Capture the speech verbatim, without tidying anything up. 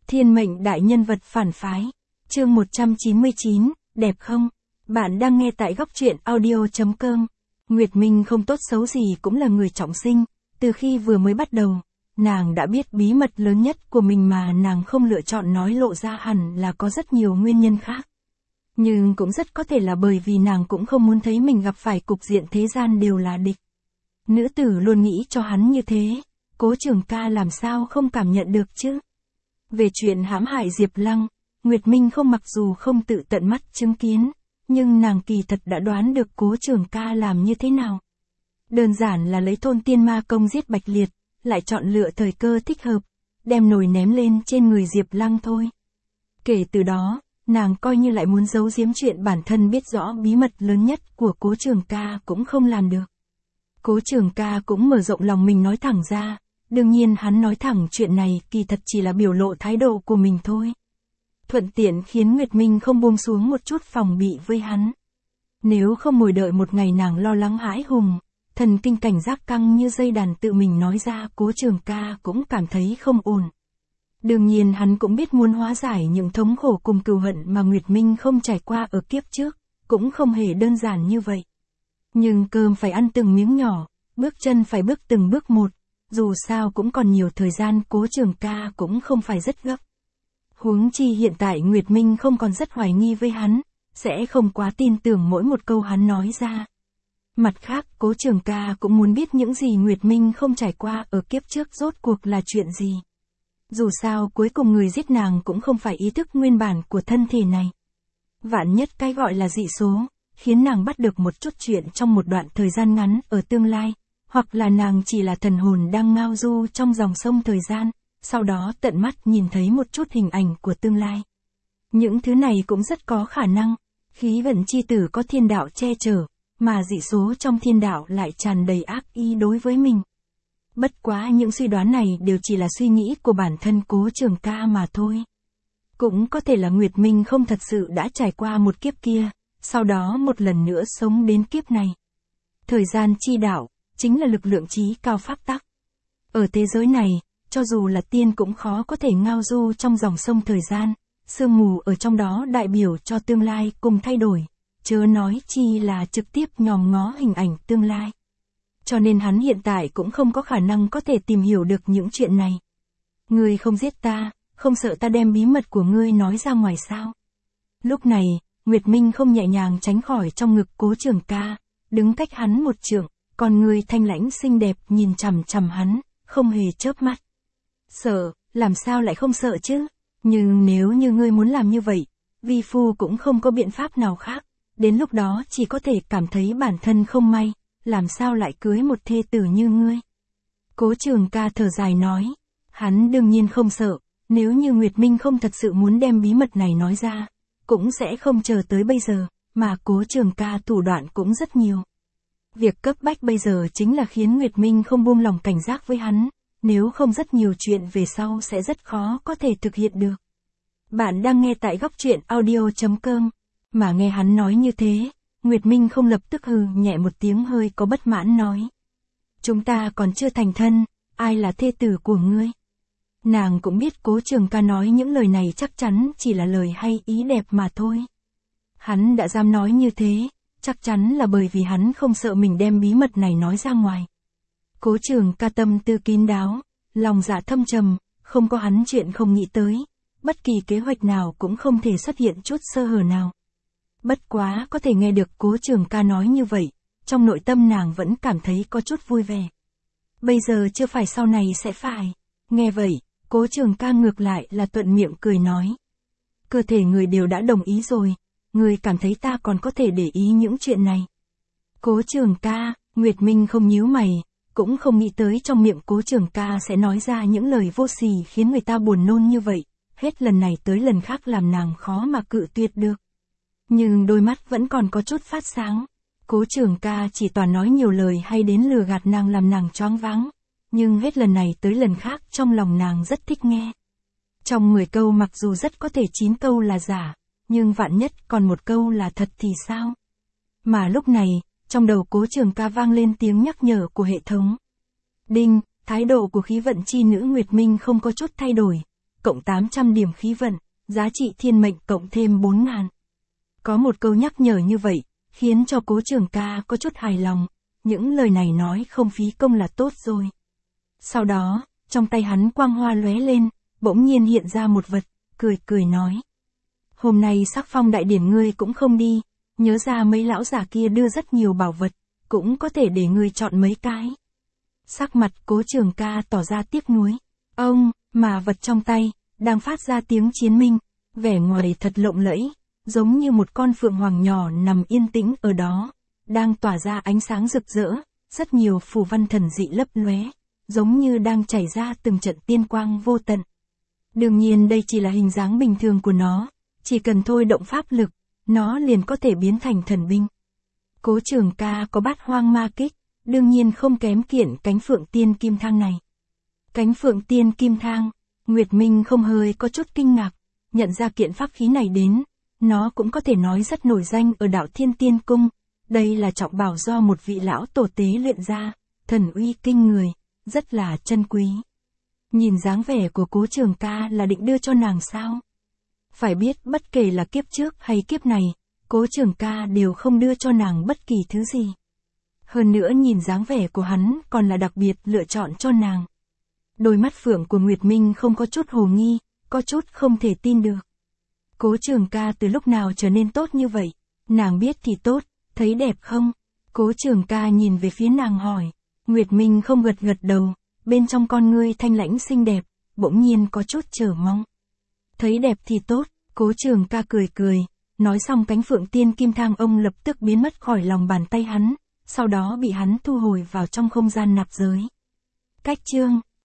Thiên mệnh đại nhân vật phản phái. Chương một trăm chín mươi chín, đẹp không? Bạn đang nghe tại góc truyện audio chấm com. Nguyệt Minh không tốt xấu gì cũng là người trọng sinh, từ khi vừa mới bắt đầu, nàng đã biết bí mật lớn nhất của mình mà nàng không lựa chọn nói lộ ra hẳn là có rất nhiều nguyên nhân khác. Nhưng cũng rất có thể là bởi vì nàng cũng không muốn thấy mình gặp phải cục diện thế gian đều là địch. Nữ tử luôn nghĩ cho hắn như thế, Cố Trường Ca làm sao không cảm nhận được chứ? Về chuyện hãm hại Diệp Lăng, Nguyệt Minh không mặc dù không tự tận mắt chứng kiến, nhưng nàng kỳ thật đã đoán được Cố Trường Ca làm như thế nào. Đơn giản là lấy thôn tiên ma công giết Bạch Liệt, lại chọn lựa thời cơ thích hợp, đem nồi ném lên trên người Diệp Lăng thôi. Kể từ đó, nàng coi như lại muốn giấu giếm chuyện bản thân biết rõ bí mật lớn nhất của Cố Trường Ca cũng không làm được. Cố Trường Ca cũng mở rộng lòng mình nói thẳng ra, đương nhiên hắn nói thẳng chuyện này kỳ thật chỉ là biểu lộ thái độ của mình thôi. Thuận tiện khiến Nguyệt Minh không buông xuống một chút phòng bị với hắn. Nếu không ngồi đợi một ngày nàng lo lắng hãi hùng, thần kinh cảnh giác căng như dây đàn tự mình nói ra Cố Trường Ca cũng cảm thấy không ổn. Đương nhiên hắn cũng biết muốn hóa giải những thống khổ cùng cừu hận mà Nguyệt Minh không trải qua ở kiếp trước, cũng không hề đơn giản như vậy. Nhưng cơm phải ăn từng miếng nhỏ, bước chân phải bước từng bước một, dù sao cũng còn nhiều thời gian Cố Trường Ca cũng không phải rất gấp. Huống chi hiện tại Nguyệt Minh không còn rất hoài nghi với hắn, sẽ không quá tin tưởng mỗi một câu hắn nói ra. Mặt khác Cố Trường Ca cũng muốn biết những gì Nguyệt Minh không trải qua ở kiếp trước rốt cuộc là chuyện gì. Dù sao cuối cùng người giết nàng cũng không phải ý thức nguyên bản của thân thể này. Vạn nhất cái gọi là dị số, khiến nàng bắt được một chút chuyện trong một đoạn thời gian ngắn ở tương lai, hoặc là nàng chỉ là thần hồn đang ngao du trong dòng sông thời gian, sau đó tận mắt nhìn thấy một chút hình ảnh của tương lai. Những thứ này cũng rất có khả năng, khí vận chi tử có thiên đạo che chở, mà dị số trong thiên đạo lại tràn đầy ác ý đối với mình. Bất quá những suy đoán này đều chỉ là suy nghĩ của bản thân Cố Trường Ca mà thôi. Cũng có thể là Nguyệt Minh không thật sự đã trải qua một kiếp kia, sau đó một lần nữa sống đến kiếp này. Thời gian chi đạo, chính là lực lượng trí cao pháp tắc. Ở thế giới này, cho dù là tiên cũng khó có thể ngao du trong dòng sông thời gian, sương mù ở trong đó đại biểu cho tương lai cùng thay đổi, chớ nói chi là trực tiếp nhòm ngó hình ảnh tương lai. Cho nên hắn hiện tại cũng không có khả năng có thể tìm hiểu được những chuyện này. Ngươi không giết ta, không sợ ta đem bí mật của ngươi nói ra ngoài sao? Lúc này, Nguyệt Minh không nhẹ nhàng tránh khỏi trong ngực Cố Trường Ca, đứng cách hắn một trượng, còn người thanh lãnh xinh đẹp nhìn chằm chằm hắn, không hề chớp mắt. Sợ, làm sao lại không sợ chứ? Nhưng nếu như ngươi muốn làm như vậy, vi phu cũng không có biện pháp nào khác, đến lúc đó chỉ có thể cảm thấy bản thân không may, làm sao lại cưới một thê tử như ngươi? Cố Trường Ca thở dài nói, hắn đương nhiên không sợ, nếu như Nguyệt Minh không thật sự muốn đem bí mật này nói ra, cũng sẽ không chờ tới bây giờ, mà Cố Trường Ca thủ đoạn cũng rất nhiều. Việc cấp bách bây giờ chính là khiến Nguyệt Minh không buông lòng cảnh giác với hắn, nếu không rất nhiều chuyện về sau sẽ rất khó có thể thực hiện được. Bạn đang nghe tại góc truyện audio chấm com, mà nghe hắn nói như thế, Nguyệt Minh không lập tức hừ nhẹ một tiếng hơi có bất mãn nói. Chúng ta còn chưa thành thân, ai là thê tử của ngươi? Nàng cũng biết Cố Trường Ca nói những lời này chắc chắn chỉ là lời hay ý đẹp mà thôi. Hắn đã dám nói như thế, chắc chắn là bởi vì hắn không sợ mình đem bí mật này nói ra ngoài. Cố Trường Ca tâm tư kín đáo, lòng dạ thâm trầm, không có hắn chuyện không nghĩ tới, bất kỳ kế hoạch nào cũng không thể xuất hiện chút sơ hở nào. Bất quá có thể nghe được Cố Trường Ca nói như vậy, trong nội tâm nàng vẫn cảm thấy có chút vui vẻ. Bây giờ chưa phải sau này sẽ phải. Nghe vậy, Cố Trường Ca ngược lại là thuận miệng cười nói. Cơ thể người đều đã đồng ý rồi, người cảm thấy ta còn có thể để ý những chuyện này. Cố Trường Ca, Nguyệt Minh không nhíu mày, cũng không nghĩ tới trong miệng Cố Trường Ca sẽ nói ra những lời vô sỉ khiến người ta buồn nôn như vậy, hết lần này tới lần khác làm nàng khó mà cự tuyệt được. Nhưng đôi mắt vẫn còn có chút phát sáng. Cố Trường Ca chỉ toàn nói nhiều lời hay đến lừa gạt nàng làm nàng choáng váng, nhưng hết lần này tới lần khác trong lòng nàng rất thích nghe. Trong mười câu mặc dù rất có thể chín câu là giả, nhưng vạn nhất còn một câu là thật thì sao? Mà lúc này, trong đầu Cố Trường Ca vang lên tiếng nhắc nhở của hệ thống. Đinh, thái độ của khí vận chi nữ Nguyệt Minh không có chút thay đổi, cộng tám trăm điểm khí vận, giá trị thiên mệnh cộng thêm bốn ngàn. Có một câu nhắc nhở như vậy, khiến cho Cố Trường Ca có chút hài lòng, những lời này nói không phí công là tốt rồi. Sau đó, trong tay hắn quang hoa lóe lên, bỗng nhiên hiện ra một vật, cười cười nói. Hôm nay Sắc Phong đại điển ngươi cũng không đi, nhớ ra mấy lão già kia đưa rất nhiều bảo vật, cũng có thể để ngươi chọn mấy cái. Sắc mặt Cố Trường Ca tỏ ra tiếc nuối. Ông, mà vật trong tay, đang phát ra tiếng chiến minh, vẻ ngoài thật lộng lẫy, giống như một con phượng hoàng nhỏ nằm yên tĩnh ở đó, đang tỏa ra ánh sáng rực rỡ, rất nhiều phù văn thần dị lấp lóe, giống như đang chảy ra từng trận tiên quang vô tận. Đương nhiên đây chỉ là hình dáng bình thường của nó, chỉ cần thôi động pháp lực, nó liền có thể biến thành thần binh. Cố Trường Ca có Bát Hoang Ma Kích, đương nhiên không kém kiện cánh phượng tiên kim thang này. Cánh phượng tiên kim thang, Nguyệt Minh không hơi có chút kinh ngạc, nhận ra kiện pháp khí này đến, nó cũng có thể nói rất nổi danh ở đạo Thiên Tiên Cung, đây là trọng bảo do một vị lão tổ tế luyện ra, thần uy kinh người, rất là chân quý. Nhìn dáng vẻ của Cố Trường Ca là định đưa cho nàng sao? Phải biết bất kể là kiếp trước hay kiếp này, Cố Trường Ca đều không đưa cho nàng bất kỳ thứ gì. Hơn nữa nhìn dáng vẻ của hắn còn là đặc biệt lựa chọn cho nàng. Đôi mắt phượng của Nguyệt Minh không có chút hồ nghi, có chút không thể tin được. Cố Trường Ca từ lúc nào trở nên tốt như vậy? Nàng biết thì tốt, thấy đẹp không? Cố Trường Ca nhìn về phía nàng hỏi. Nguyệt Minh không gật gật đầu, bên trong con ngươi thanh lãnh xinh đẹp, bỗng nhiên có chút chờ mong. Thấy đẹp thì tốt, Cố Trường Ca cười cười, nói xong cánh phượng tiên kim thang ông lập tức biến mất khỏi lòng bàn tay hắn, sau đó bị hắn thu hồi vào trong không gian nạp giới. Cách chương